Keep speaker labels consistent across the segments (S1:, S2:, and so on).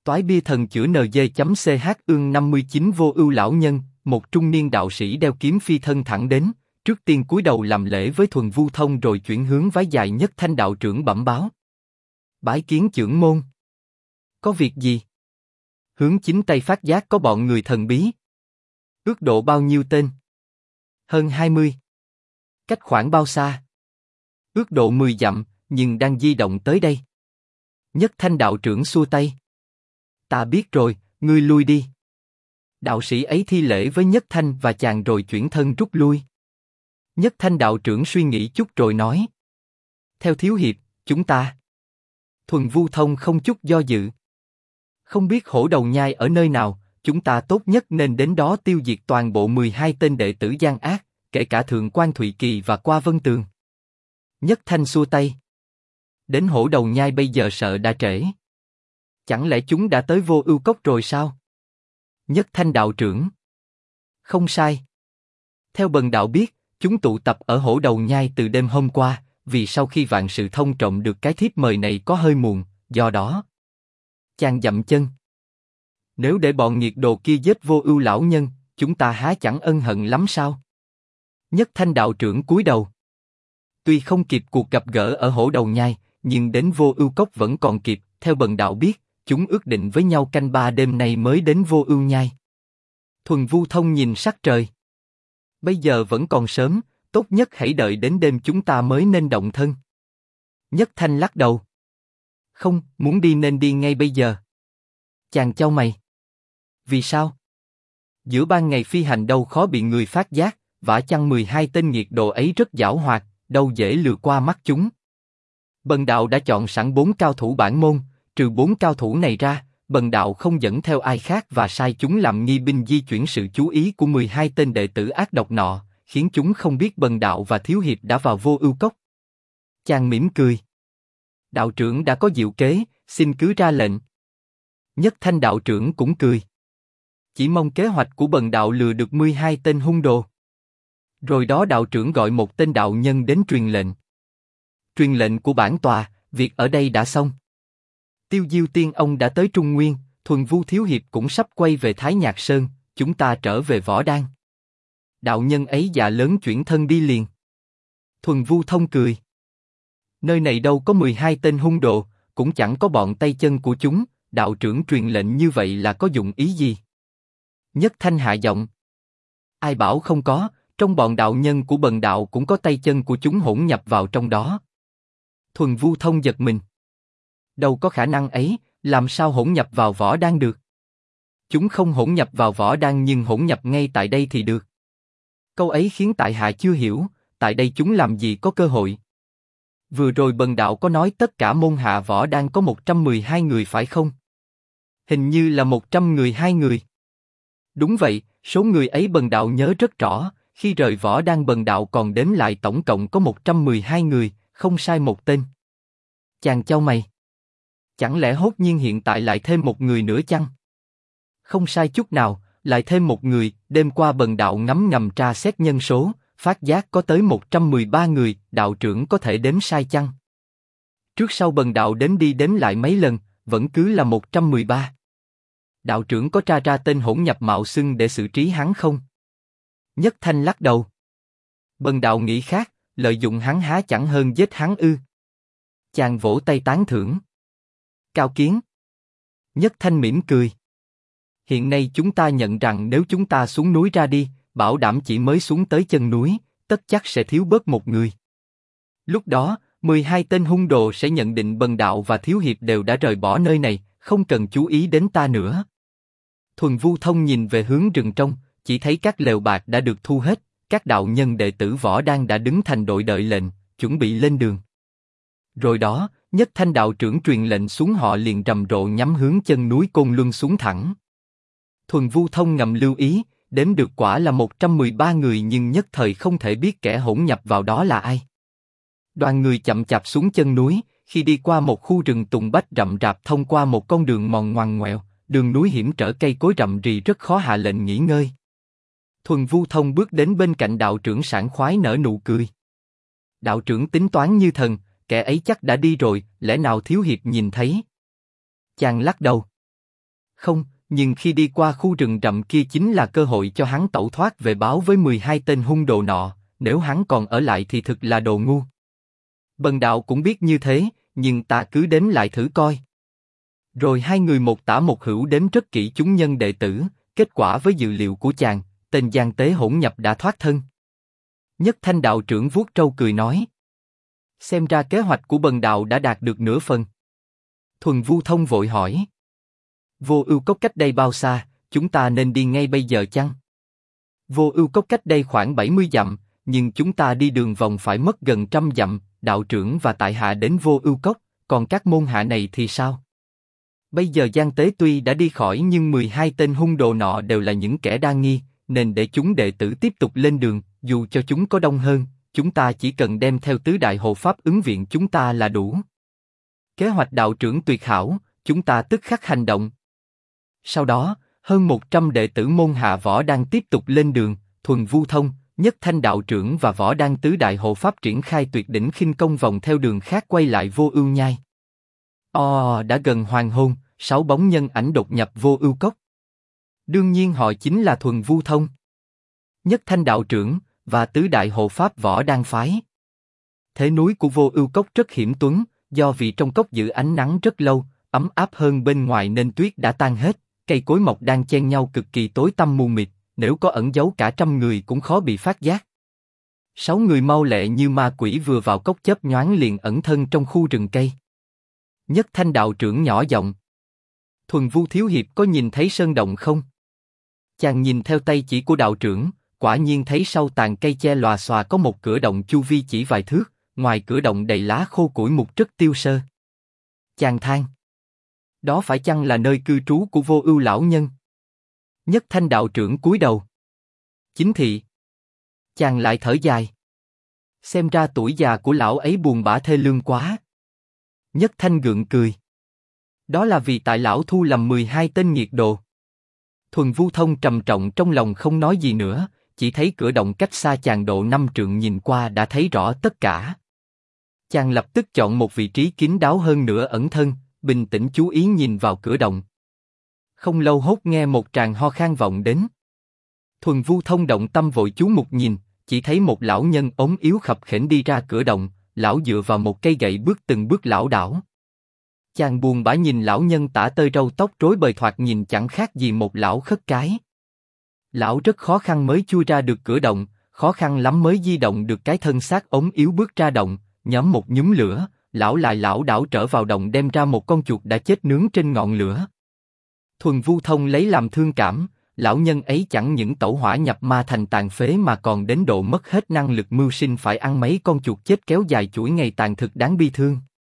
S1: Toái bia thần chữa NG.ch ương 59 vô ưu lão nhân, một trung niên đạo sĩ đeo kiếm phi thân thẳng đến, trước tiên cúi đầu làm lễ với Thuần Vu Thông rồi chuyển hướng vái dài Nhất Thanh đạo trưởng bẩm báo. Bái kiến chưởng môn. Có việc gì? Hướng chính Tây phát giác có bọn người thần bí. Ước độ bao nhiêu tên? Hơn 20. Cách khoảng bao xa? Ước độ 10 dặm, nhưng đang di động tới đây. Nhất Thanh đạo trưởng xua tay. Ta biết rồi, ngươi lui đi. Đạo sĩ ấy thi lễ với Nhất Thanh và chàng rồi chuyển thân rút lui. Nhất Thanh đạo trưởng suy nghĩ chút rồi nói. Theo thiếu hiệp, chúng ta. Thuần Vu Thông không chút do dự. Không biết Hổ Đầu Nhai ở nơi nào, chúng ta tốt nhất nên đến đó tiêu diệt toàn bộ 12 tên đệ tử gian ác, kể cả Thượng quan Thụy Kỳ và Qua Vân Tường. Nhất Thanh xua tay. Đến Hổ Đầu Nhai bây giờ sợ đã trễ. Chẳng lẽ chúng đã tới Vô Ưu Cốc rồi sao? Nhất Thanh đạo trưởng. Không sai. Theo bần đạo biết, chúng tụ tập ở Hổ Đầu Nhai từ đêm hôm qua, vì sau khi Vạn Sự Thông trộm được cái thiếp mời này có hơi muộn, do đó. Chàng dậm chân. Nếu để bọn nghiệt đồ kia giết Vô Ưu lão nhân, chúng ta há chẳng ân hận lắm sao? Nhất Thanh đạo trưởng cúi đầu. Tuy không kịp cuộc gặp gỡ ở Hổ Đầu Nhai, nhưng đến Vô Ưu Cốc vẫn còn kịp. Theo bần đạo biết, chúng ước định với nhau canh 3 đêm nay mới đến Vô Ưu Nhai. Thuần Vu Thông nhìn sắc trời. Bây giờ vẫn còn sớm, tốt nhất hãy đợi đến đêm chúng ta mới nên động thân. Nhất Thanh lắc đầu. Không, muốn đi nên đi ngay bây giờ. Chàng chau mày. Vì sao? Giữa ban ngày phi hành đâu khó bị người phát giác, vả chăng 12 tên nghiệt đồ ấy rất giảo hoạt, đâu dễ lừa qua mắt chúng. Bần đạo đã chọn sẵn 4 cao thủ bản môn, trừ 4 cao thủ này ra, bần đạo không dẫn theo ai khác và sai chúng làm nghi binh di chuyển sự chú ý của 12 tên đệ tử ác độc nọ, khiến chúng không biết bần đạo và thiếu hiệp đã vào Vô Ưu Cốc. Chàng mỉm cười. Đạo trưởng đã có diệu kế, xin cứ ra lệnh. Nhất Thanh đạo trưởng cũng cười. Chỉ mong kế hoạch của bần đạo lừa được 12 tên hung đồ. Rồi đó đạo trưởng gọi một tên đạo nhân đến truyền lệnh. Truyền lệnh của bản tòa, việc ở đây đã xong. Tiêu Diêu Tiên ông đã tới Trung Nguyên, Thuần Vu thiếu hiệp cũng sắp quay về Thái Nhạc Sơn, chúng ta trở về Võ Đan. Đạo nhân ấy dạ lớn chuyển thân đi liền. Thuần Vu Thông cười. Nơi này đâu có 12 tên hung đồ, cũng chẳng có bọn tay chân của chúng, đạo trưởng truyền lệnh như vậy là có dụng ý gì? Nhất Thanh hạ giọng. Ai bảo không có, trong bọn đạo nhân của bần đạo cũng có tay chân của chúng hỗn nhập vào trong đó. Thuần Vu Thông giật mình. Đâu có khả năng ấy, làm sao hỗn nhập vào Võ Đan được? Chúng không hỗn nhập vào Võ Đan nhưng hỗn nhập ngay tại đây thì được. Câu ấy khiến tại hạ chưa hiểu, tại đây chúng làm gì có cơ hội? Vừa rồi bần đạo có nói tất cả môn hạ Võ Đan có 112 người phải không? Hình như là 112 người. Đúng vậy, số người ấy bần đạo nhớ rất rõ, khi rời Võ Đan bần đạo còn đếm lại tổng cộng có 112 người, không sai một tên. Chàng chau mày. Chẳng lẽ hốt nhiên hiện tại lại thêm một người nữa chăng? Không sai chút nào, lại thêm một người, đêm qua bần đạo ngấm ngầm tra xét nhân số, phát giác có tới 113 người, đạo trưởng có thể đếm sai chăng? Trước sau bần đạo đếm đi đếm lại mấy lần, vẫn cứ là 113. Đạo trưởng có tra ra tên hỗn nhập mạo xưng để xử trí hắn không? Nhất Thanh lắc đầu. Bần đạo nghĩ khác, lợi dụng hắn há chẳng hơn giết hắn ư? Chàng vỗ tay tán thưởng. Cao kiến. Nhất Thanh mỉm cười. Hiện nay chúng ta nhận rằng nếu chúng ta xuống núi ra đi, bảo đảm chỉ mới xuống tới chân núi, tất chắc sẽ thiếu bớt một người. Lúc đó, 12 tên hung đồ sẽ nhận định bần đạo và thiếu hiệp đều đã rời bỏ nơi này, không cần chú ý đến ta nữa. Thuần Vu Thông nhìn về hướng rừng trong, chỉ thấy các lều bạc đã được thu hết, các đạo nhân đệ tử Võ Đan đã đứng thành đội đợi lệnh, chuẩn bị lên đường. Rồi đó, Nhất Thanh đạo trưởng truyền lệnh xuống họ liền rầm rộ nhắm hướng chân núi Côn Luân xuống thẳng. Thuần Vu Thông ngầm lưu ý, đếm được quả là 113 người nhưng nhất thời không thể biết kẻ hỗn nhập vào đó là ai. Đoàn người chậm chạp xuống chân núi, khi đi qua một khu rừng tùng bách rậm rạp thông qua một con đường mòn ngoằn ngoèo, đường núi hiểm trở cây cối rậm rì rất khó hạ lệnh nghỉ ngơi. Thuần Vu Thông bước đến bên cạnh đạo trưởng sảng khoái nở nụ cười. Đạo trưởng tính toán như thần, kẻ ấy chắc đã đi rồi, lẽ nào thiếu hiệp nhìn thấy? Chàng lắc đầu. Không, nhưng khi đi qua khu rừng rậm kia chính là cơ hội cho hắn tẩu thoát về báo với 12 tên hung đồ nọ, nếu hắn còn ở lại thì thực là đồ ngu. Bần đạo cũng biết như thế, nhưng ta cứ đếm lại thử coi. Rồi hai người một tả một hữu đếm rất kỹ chúng nhân đệ tử, kết quả với dự liệu của chàng, tên gian tế hỗn nhập đã thoát thân. Nhất Thanh đạo trưởng vuốt râu cười nói. Xem ra kế hoạch của bần đạo đã đạt được nửa phần. Thuần Vu Thông vội hỏi. Vô Ưu Cốc cách đây bao xa, chúng ta nên đi ngay bây giờ chăng? Vô Ưu Cốc cách đây khoảng 70 dặm, nhưng chúng ta đi đường vòng phải mất gần 100 dặm, đạo trưởng và tại hạ đến Vô Ưu Cốc, còn các môn hạ này thì sao? Bây giờ Giang Tế tuy đã đi khỏi nhưng 12 tên hung đồ nọ đều là những kẻ đa nghi, nên để chúng đệ tử tiếp tục lên đường, dù cho chúng có đông hơn, chúng ta chỉ cần đem theo tứ đại hộ pháp ứng viện chúng ta là đủ. Kế hoạch đạo trưởng tuyệt hảo, chúng ta tức khắc hành động. Sau đó, hơn 100 đệ tử môn hạ Võ Đăng tiếp tục lên đường, Thuần Vu Thông, Nhất Thanh đạo trưởng và Võ Đăng tứ đại hộ pháp triển khai tuyệt đỉnh khinh công vòng theo đường khác quay lại Vô Ưu Nhai. Đã gần hoàng hôn, 6 bóng nhân ảnh đột nhập Vô Ưu Cốc. Đương nhiên họ chính là Thuần Vu Thông, Nhất Thanh đạo trưởng và tứ đại hộ pháp Võ Đăng phái. Thế núi của Vô Ưu Cốc rất hiểm tuấn, do vì trong cốc giữ ánh nắng rất lâu, ấm áp hơn bên ngoài nên tuyết đã tan hết, cây cối mọc đang chen nhau cực kỳ tối tăm mù mịt, nếu có ẩn giấu cả trăm người cũng khó bị phát giác. 6 người mau lẹ như ma quỷ vừa vào cốc chớp nhoáng liền ẩn thân trong khu rừng cây. Nhất Thanh đạo trưởng nhỏ giọng. Thuần Vu thiếu hiệp có nhìn thấy sơn động không? Chàng nhìn theo tay chỉ của đạo trưởng, quả nhiên thấy sau tàn cây che lòa xòa có một cửa động chu vi chỉ vài thước, ngoài cửa động đầy lá khô củi mục rất tiêu sơ. Chàng than. Đó phải chăng là nơi cư trú của Vô Ưu lão nhân? Nhất Thanh đạo trưởng cúi đầu. Chính thị. Chàng lại thở dài. Xem ra tuổi già của lão ấy buồn bã thê lương quá. Nhất Thanh gượng cười. Đó là vì tại lão thu lầm 12 tên nghiệt đồ. Thuần Vu Thông trầm trọng trong lòng không nói gì nữa, chỉ thấy cửa động cách xa chàng độ 5 trượng nhìn qua đã thấy rõ tất cả. Chàng lập tức chọn một vị trí kín đáo hơn nữa ẩn thân, bình tĩnh chú ý nhìn vào cửa động. Không lâu hốt nghe một tràng ho khan vọng đến. Thuần Vu Thông động tâm vội chú mục nhìn, chỉ thấy một lão nhân ốm yếu khập khểnh đi ra cửa động, lão dựa vào một cây gậy bước từng bước lảo đảo. Chàng buồn bã nhìn lão nhân tả tơi râu tóc rối bời thoạt nhìn chẳng khác gì một lão khất cái. Lão rất khó khăn mới chui ra được cửa động, khó khăn lắm mới di động được cái thân xác ốm yếu bước ra động, nhóm một nhúm lửa, lão lại lảo đảo trở vào động đem ra một con chuột đã chết nướng trên ngọn lửa. Thuần Vu Thông lấy làm thương cảm, lão nhân ấy chẳng những tẩu hỏa nhập ma thành tàn phế mà còn đến độ mất hết năng lực mưu sinh phải ăn mấy con chuột chết kéo dài chuỗi ngày tàn thực đáng bi thương.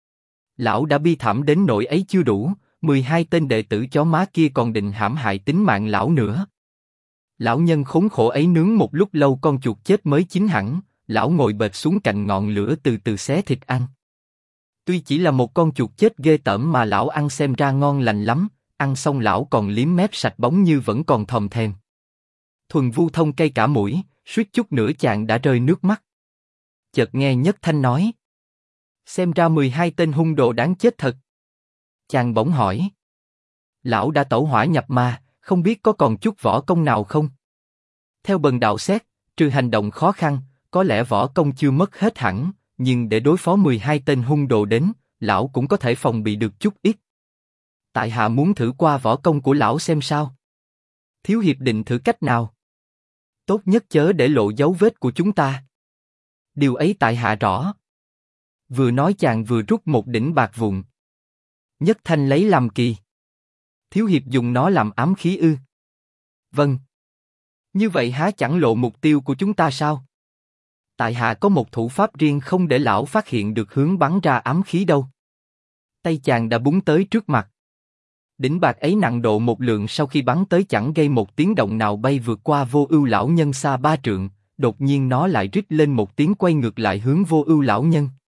S1: Lão đã bi thảm đến nỗi ấy chưa đủ, 12 tên đệ tử chó má kia còn định hãm hại tính mạng lão nữa. Lão nhân khốn khổ ấy nướng một lúc lâu con chuột chết mới chín hẳn, lão ngồi bệt xuống cạnh ngọn lửa từ từ xé thịt ăn. Tuy chỉ là một con chuột chết ghê tởm mà lão ăn xem ra ngon lành lắm, ăn xong lão còn liếm mép sạch bóng như vẫn còn thòm thèm. Thuần Vu Thông cay cả mũi, suýt chút nữa chàng đã rơi nước mắt. Chợt nghe Nhất Thanh nói. Xem ra 12 tên hung đồ đáng chết thật. Chàng bỗng hỏi. Lão đã tẩu hỏa nhập ma, không biết có còn chút võ công nào không? Theo bần đạo xét, trừ hành động khó khăn, có lẽ võ công chưa mất hết hẳn, nhưng để đối phó 12 tên hung đồ đến, lão cũng có thể phòng bị được chút ít. Tại hạ muốn thử qua võ công của lão xem sao. Thiếu hiệp định thử cách nào? Tốt nhất chớ để lộ dấu vết của chúng ta. Điều ấy tại hạ rõ. Vừa nói chàng vừa rút một đỉnh bạc vụn. Nhất Thanh lấy làm kỳ. Thiếu hiệp dùng nó làm ám khí ư? Vâng. Như vậy há chẳng lộ mục tiêu của chúng ta sao? Tại hạ có một thủ pháp riêng không để lão phát hiện được hướng bắn ra ám khí đâu. Tay chàng đã búng tới trước mặt. Đỉnh bạc ấy nặng độ một lượng sau khi bắn tới chẳng gây một tiếng động nào bay vượt qua Vô Ưu lão nhân xa 3 trượng, đột nhiên nó lại rít lên một tiếng quay ngược lại hướng Vô Ưu lão nhân.